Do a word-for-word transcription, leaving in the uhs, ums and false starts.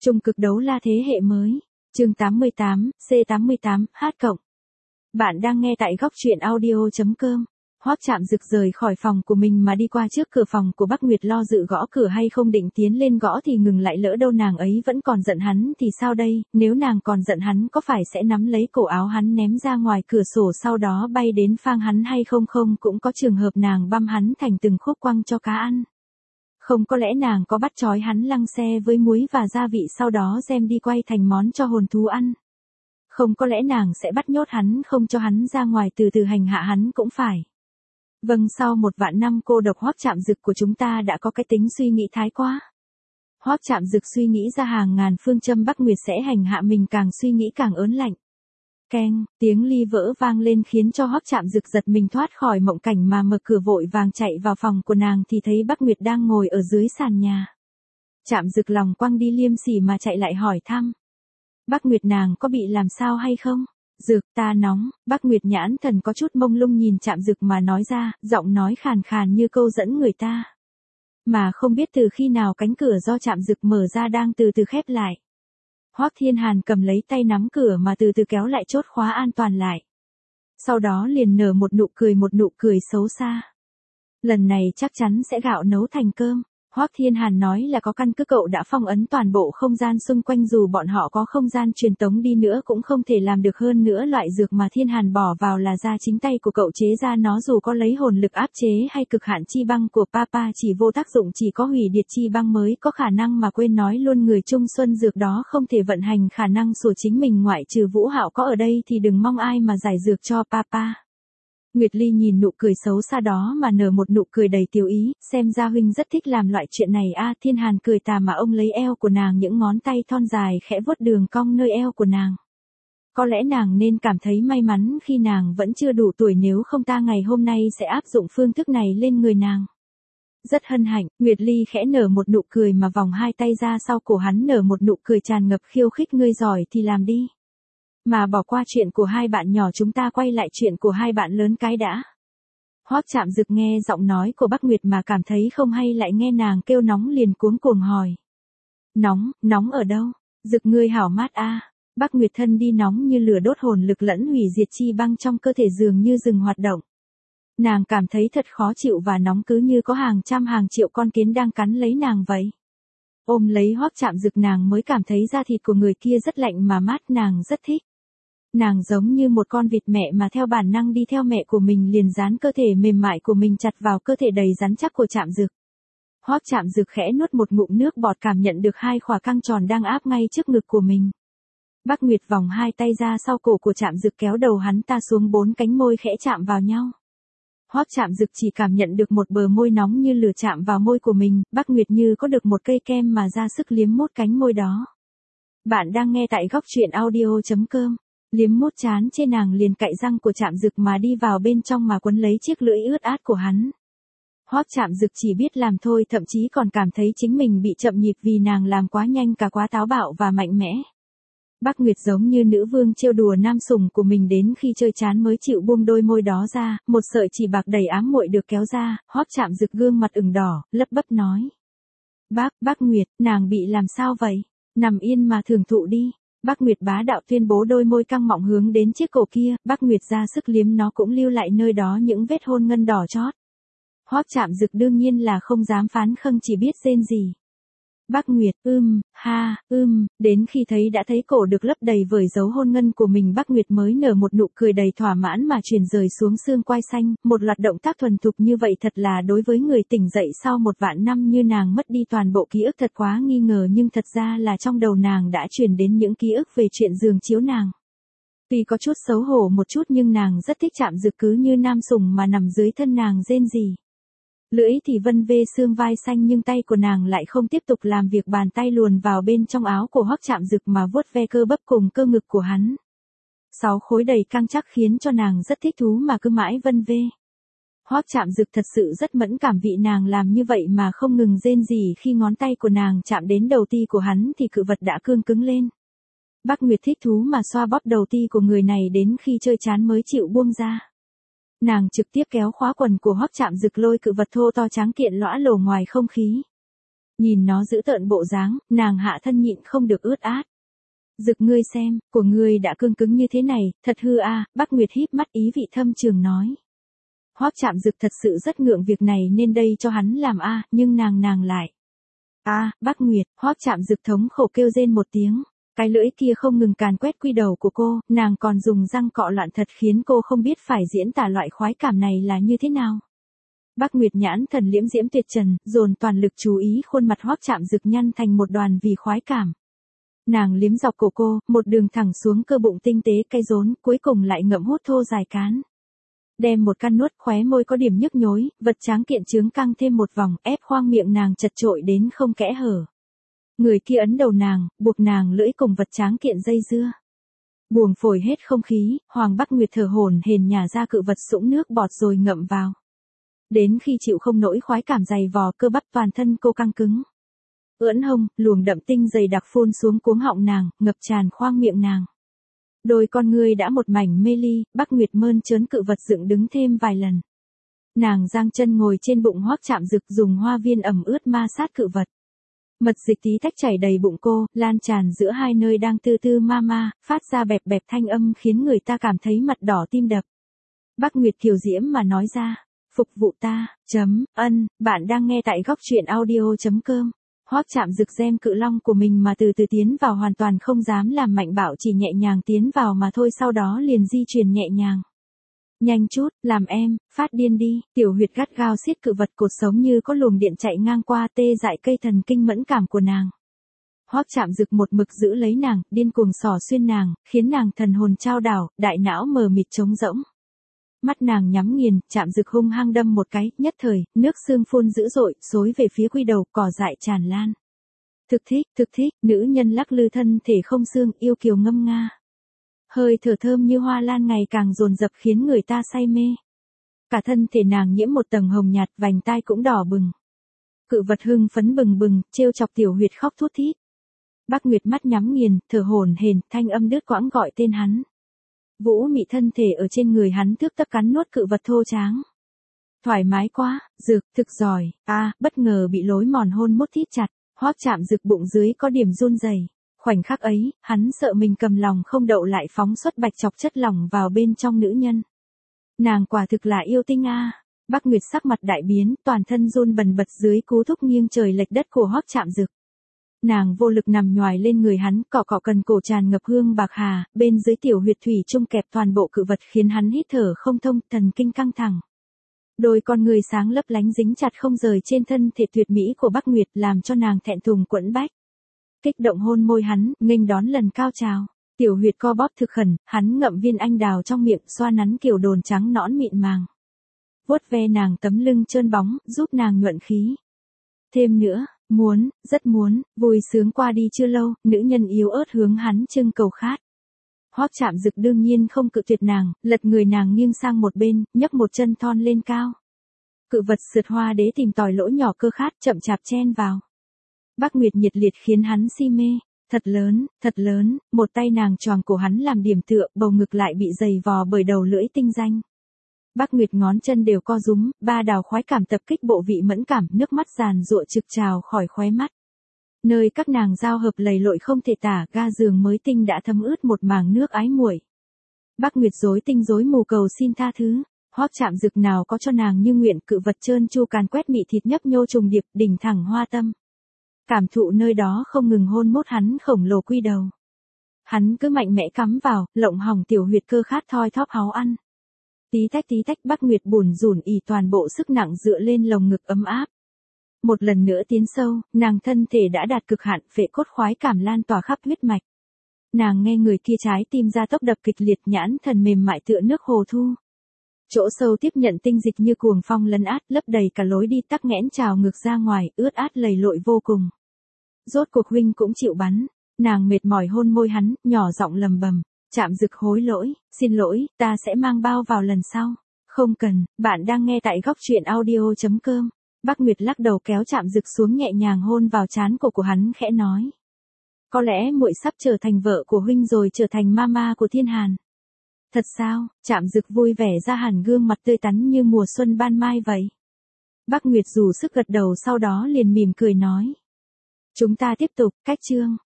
Trung cực đấu la thế hệ mới. Chương tám mươi tám, C tám mươi tám, H cộng. Bạn đang nghe tại góc truyện audio chấm com. Hoắc Trạm Dực rời khỏi phòng của mình mà đi qua trước cửa phòng của Bắc Nguyệt, lo dự gõ cửa hay không, định tiến lên gõ thì ngừng lại, lỡ đâu nàng ấy vẫn còn giận hắn thì sao đây, nếu nàng còn giận hắn có phải sẽ nắm lấy cổ áo hắn ném ra ngoài cửa sổ sau đó bay đến phang hắn hay không, không cũng có trường hợp nàng băm hắn thành từng khúc quăng cho cá ăn. Không, có lẽ nàng có bắt trói hắn lăng xe với muối và gia vị sau đó đem đi quay thành món cho hồn thú ăn. Không, có lẽ nàng sẽ bắt nhốt hắn không cho hắn ra ngoài từ từ hành hạ hắn cũng phải. Vâng, sau một vạn năm cô độc Hoắc Trạm Dực của chúng ta đã có cái tính suy nghĩ thái quá. Hoắc Trạm Dực suy nghĩ ra hàng ngàn phương châm Bắc Nguyệt sẽ hành hạ mình, càng suy nghĩ càng ớn lạnh. Keng, tiếng ly vỡ vang lên khiến cho Hoắc Trạm Dực giật mình thoát khỏi mộng cảnh mà mở cửa vội vàng chạy vào phòng của nàng thì thấy Bắc Nguyệt đang ngồi ở dưới sàn nhà. Trạm Dực lòng quăng đi liêm sỉ mà chạy lại hỏi thăm. Bắc Nguyệt, nàng có bị làm sao hay không? Dực, ta nóng. Bắc Nguyệt nhãn thần có chút mông lung nhìn Trạm Dực mà nói ra, giọng nói khàn khàn như câu dẫn người ta. Mà không biết từ khi nào cánh cửa do Trạm Dực mở ra đang từ từ khép lại. Hoắc Thiên Hàn cầm lấy tay nắm cửa mà từ từ kéo lại chốt khóa an toàn lại. Sau đó liền nở một nụ cười, một nụ cười xấu xa. Lần này chắc chắn sẽ gạo nấu thành cơm. Hoắc Thiên Hàn nói là có căn cứ cậu đã phong ấn toàn bộ không gian xung quanh, dù bọn họ có không gian truyền tống đi nữa cũng không thể làm được, hơn nữa loại dược mà Thiên Hàn bỏ vào là ra chính tay của cậu chế ra, nó dù có lấy hồn lực áp chế hay cực hạn chi băng của Papa chỉ vô tác dụng, chỉ có hủy diệt chi băng mới có khả năng, mà quên nói luôn người Trung Xuân dược đó không thể vận hành khả năng của chính mình, ngoại trừ Vũ Hạo có ở đây thì đừng mong ai mà giải dược cho Papa. Nguyệt Ly nhìn nụ cười xấu xa đó mà nở một nụ cười đầy tiêu ý, xem ra huynh rất thích làm loại chuyện này a. À, Thiên Hàn cười tà mà ông lấy eo của nàng, những ngón tay thon dài khẽ vuốt đường cong nơi eo của nàng. Có lẽ nàng nên cảm thấy may mắn khi nàng vẫn chưa đủ tuổi, nếu không ta ngày hôm nay sẽ áp dụng phương thức này lên người nàng. Rất hân hạnh, Nguyệt Ly khẽ nở một nụ cười mà vòng hai tay ra sau cổ hắn, nở một nụ cười tràn ngập khiêu khích, ngươi giỏi thì làm đi. Mà bỏ qua chuyện của hai bạn nhỏ, chúng ta quay lại chuyện của hai bạn lớn cái đã. Hoắc Trạm Dực nghe giọng nói của Bắc Nguyệt mà cảm thấy không hay, lại nghe nàng kêu nóng liền cuống cuồng hỏi. Nóng, nóng ở đâu? Dực ngươi hảo mát a. À. Bắc Nguyệt thân đi nóng như lửa đốt, hồn lực lẫn hủy diệt chi băng trong cơ thể dường như dừng hoạt động. Nàng cảm thấy thật khó chịu và nóng, cứ như có hàng trăm hàng triệu con kiến đang cắn lấy nàng vậy. Ôm lấy Hoắc Trạm Dực nàng mới cảm thấy da thịt của người kia rất lạnh mà mát, nàng rất thích. Nàng giống như một con vịt mẹ mà theo bản năng đi theo mẹ của mình, liền dán cơ thể mềm mại của mình chặt vào cơ thể đầy rắn chắc của Trạm Dực. Hoắc Trạm Dực khẽ nuốt một ngụm nước bọt, cảm nhận được hai khỏa căng tròn đang áp ngay trước ngực của mình. Bắc Nguyệt vòng hai tay ra sau cổ của Trạm Dực, kéo đầu hắn ta xuống, bốn cánh môi khẽ chạm vào nhau. Hoắc Trạm Dực chỉ cảm nhận được một bờ môi nóng như lửa chạm vào môi của mình, Bắc Nguyệt như có được một cây kem mà ra sức liếm mốt cánh môi đó. Bạn đang nghe tại góc truyện audio chấm com. Liếm mốt chán trên nàng liền cạy răng của Trạm Dực mà đi vào bên trong mà quấn lấy chiếc lưỡi ướt át của hắn. Hoắc Trạm Dực chỉ biết làm thôi, thậm chí còn cảm thấy chính mình bị chậm nhịp vì nàng làm quá nhanh, cả quá táo bạo và mạnh mẽ. Bắc Nguyệt giống như nữ vương trêu đùa nam sủng của mình, đến khi chơi chán mới chịu buông đôi môi đó ra, một sợi chỉ bạc đầy ám muội được kéo ra. Hoắc Trạm Dực gương mặt ửng đỏ, lấp bấp nói. Bác, Bắc Nguyệt, nàng bị làm sao vậy? Nằm yên mà thưởng thụ đi. Bắc Nguyệt bá đạo tuyên bố, đôi môi căng mọng hướng đến chiếc cổ kia, Bắc Nguyệt ra sức liếm nó cũng lưu lại nơi đó những vết hôn ngân đỏ chót. Hoắc Trạm Dực đương nhiên là không dám phán khâng, chỉ biết rên rỉ. Bắc Nguyệt, ưm, ha, ưm, đến khi thấy đã thấy cổ được lấp đầy với dấu hôn ngân của mình, Bắc Nguyệt mới nở một nụ cười đầy thỏa mãn mà truyền rời xuống xương quai xanh, một loạt động tác thuần thục như vậy thật là đối với người tỉnh dậy sau một vạn năm như nàng mất đi toàn bộ ký ức thật quá nghi ngờ, nhưng thật ra là trong đầu nàng đã truyền đến những ký ức về chuyện giường chiếu nàng. Tuy có chút xấu hổ một chút nhưng nàng rất thích Trạm Dực cứ như nam sủng mà nằm dưới thân nàng rên rỉ. Lưỡi thì vân vê xương vai xanh nhưng tay của nàng lại không tiếp tục làm việc, bàn tay luồn vào bên trong áo của Hoắc Trạm Dực mà vuốt ve cơ bắp cùng cơ ngực của hắn. Sáu khối đầy căng chắc khiến cho nàng rất thích thú mà cứ mãi vân vê. Hoắc Trạm Dực thật sự rất mẫn cảm, vị nàng làm như vậy mà không ngừng rên rỉ, khi ngón tay của nàng chạm đến đầu ti của hắn thì cự vật đã cương cứng lên. Bắc Nguyệt thích thú mà xoa bóp đầu ti của người này đến khi chơi chán mới chịu buông ra. Nàng trực tiếp kéo khóa quần của Hoắc Trạm Dực, lôi cự vật thô to tráng kiện lõa lồ ngoài không khí. Nhìn nó giữ tợn bộ dáng, nàng hạ thân nhịn không được ướt át. Dực ngươi xem, của ngươi đã cương cứng như thế này, thật hư a. À, Bắc Nguyệt híp mắt ý vị thâm trường nói. Hoắc Trạm Dực thật sự rất ngượng việc này nên đây cho hắn làm a, à, nhưng nàng nàng lại. A, à, Bắc Nguyệt, Hoắc Trạm Dực thống khổ kêu rên một tiếng, cái lưỡi kia không ngừng càn quét quy đầu của cô, nàng còn dùng răng cọ loạn thật khiến cô không biết phải diễn tả loại khoái cảm này là như thế nào. Bắc Nguyệt nhãn thần liễm diễm tuyệt trần, dồn toàn lực chú ý khuôn mặt Hoắc Trạm Dực nhăn thành một đoàn vì khoái cảm. Nàng liếm dọc cổ cô, một đường thẳng xuống cơ bụng tinh tế cay rốn, cuối cùng lại ngậm hút thô dài cán. Đem một căn nuốt, khóe môi có điểm nhức nhối, vật tráng kiện trướng căng thêm một vòng, ép khoang miệng nàng chật trội đến không kẽ hở. Người kia ấn đầu nàng, buộc nàng lưỡi cùng vật tráng kiện dây dưa. Buồng phổi hết không khí, Hoàng Bắc Nguyệt thở hổn hển nhả ra cự vật sũng nước bọt rồi ngậm vào. Đến khi chịu không nổi khoái cảm dày vò, cơ bắp toàn thân cô căng cứng. Ưỡn hông, luồng đậm tinh dày đặc phun xuống cuống họng nàng, ngập tràn khoang miệng nàng. Đôi con ngươi đã một mảnh mê ly, Bắc Nguyệt mơn trớn cự vật dựng đứng thêm vài lần. Nàng giang chân ngồi trên bụng Hoắc Trạm Dực dùng hoa viên ẩm ướt ma sát cự vật. Mật dịch tí tách chảy đầy bụng cô, lan tràn giữa hai nơi đang tư tư ma ma, phát ra bẹp bẹp thanh âm khiến người ta cảm thấy mặt đỏ tim đập. Bắc Nguyệt kiều diễm mà nói ra, phục vụ ta, chấm, ân, bạn đang nghe tại góc truyện audio chấm com. Hoắc Trạm Dực xem cự long của mình mà từ từ tiến vào, hoàn toàn không dám làm mạnh bạo, chỉ nhẹ nhàng tiến vào mà thôi, sau đó liền di chuyển nhẹ nhàng. Nhanh chút, làm em, phát điên đi, tiểu huyệt gắt gao siết cự vật, cột sống như có luồng điện chạy ngang qua, tê dại cây thần kinh mẫn cảm của nàng. Hoắc Trạm Dực một mực giữ lấy nàng, điên cuồng xỏ xuyên nàng, khiến nàng thần hồn chao đảo, đại não mờ mịt trống rỗng. Mắt nàng nhắm nghiền, Trạm Dực hung hăng đâm một cái, nhất thời, nước xương phun dữ dội, xối về phía quy đầu, cỏ dại tràn lan. Thực thích, thực thích, nữ nhân lắc lư thân thể không xương, yêu kiều ngâm nga. Hơi thở thơm như hoa lan ngày càng dồn dập khiến người ta say mê. Cả thân thể nàng nhiễm một tầng hồng nhạt, vành tai cũng đỏ bừng. Cự vật hưng phấn bừng bừng, trêu chọc tiểu huyệt khóc thút thít. Bắc Nguyệt mắt nhắm nghiền, thở hổn hển, thanh âm đứt quãng gọi tên hắn. Vũ mị thân thể ở trên người hắn thước tấp cắn nuốt cự vật thô tráng. Thoải mái quá, Dực, thực giỏi, a, à, bất ngờ bị lối mòn hôn mút thít chặt, Hoắc Trạm Dực bụng dưới có điểm run rẩy. Khoảnh khắc ấy, hắn sợ mình cầm lòng không đậu lại phóng xuất bạch chọc chất lỏng vào bên trong nữ nhân. Nàng quả thực là yêu tinh a. À. Bắc Nguyệt sắc mặt đại biến, toàn thân run bần bật dưới cú thúc nghiêng trời lệch đất của Hoắc Trạm Dực. Nàng vô lực nằm nhoài lên người hắn, cọ cọ cần cổ tràn ngập hương bạc hà, bên dưới tiểu huyệt thủy chung kẹp toàn bộ cự vật khiến hắn hít thở không thông, thần kinh căng thẳng. Đôi con người sáng lấp lánh dính chặt không rời trên thân thể tuyệt mỹ của Bắc Nguyệt, làm cho nàng thẹn thùng quẫn bách. Kích động hôn môi hắn, nghênh đón lần cao trào. Tiểu huyệt co bóp thực khẩn, hắn ngậm viên anh đào trong miệng, xoa nắn kiểu đồn trắng nõn mịn màng. Vuốt ve nàng tấm lưng trơn bóng, giúp nàng nhuận khí. Thêm nữa, muốn, rất muốn, vui sướng qua đi chưa lâu, nữ nhân yếu ớt hướng hắn trưng cầu khát. Hoắc Trạm Dực đương nhiên không cự tuyệt nàng, lật người nàng nghiêng sang một bên, nhấc một chân thon lên cao. Cự vật sượt hoa đế tìm tòi lỗ nhỏ cơ khát, chậm chạp chen vào. Bắc Nguyệt nhiệt liệt khiến hắn si mê, thật lớn, thật lớn, một tay nàng choàng cổ hắn làm điểm tựa, bầu ngực lại bị dày vò bởi đầu lưỡi tinh danh. Bắc Nguyệt ngón chân đều co rúm, ba đào khoái cảm tập kích bộ vị mẫn cảm, nước mắt giàn giụa trực trào khỏi khóe mắt. Nơi các nàng giao hợp lầy lội không thể tả, ga giường mới tinh đã thấm ướt một màng nước ái muội. Bắc Nguyệt rối tinh rối mù cầu xin tha thứ, Hoắc Trạm Dực nào có cho nàng như nguyện, cự vật trơn chu càn quét mị thịt nhấp nhô trùng điệp, đỉnh thẳng hoa tâm. Cảm thụ nơi đó không ngừng hôn mốt hắn khổng lồ quy đầu. Hắn cứ mạnh mẽ cắm vào, lộng hỏng tiểu huyệt cơ khát thoi thóp háu ăn. Tí tách tí tách, Bắc Nguyệt bủn rủn ỉ toàn bộ sức nặng dựa lên lồng ngực ấm áp. Một lần nữa tiến sâu, nàng thân thể đã đạt cực hạn, phệ cốt khoái cảm lan tỏa khắp huyết mạch. Nàng nghe người kia trái tim ra tốc đập kịch liệt, nhãn thần mềm mại tựa nước hồ thu. Chỗ sâu tiếp nhận tinh dịch như cuồng phong lấn át, lấp đầy cả lối đi, tắc nghẽn trào ngược ra ngoài, ướt át lầy lội vô cùng. Rốt cuộc huynh cũng chịu bắn, nàng mệt mỏi hôn môi hắn, nhỏ giọng lầm bầm, Trạm Dực hối lỗi, xin lỗi, ta sẽ mang bao vào lần sau. Không cần, bạn đang nghe tại góc truyện audio chấm com. Bắc Nguyệt lắc đầu kéo Trạm Dực xuống nhẹ nhàng hôn vào trán cổ của hắn khẽ nói. Có lẽ muội sắp trở thành vợ của huynh rồi, trở thành mama của Thiên Hàn. Thật sao? Trạm Dực vui vẻ ra hẳn gương mặt tươi tắn như mùa xuân ban mai vậy. Bắc Nguyệt dù sức gật đầu, sau đó liền mỉm cười nói. Chúng ta tiếp tục, cách chương.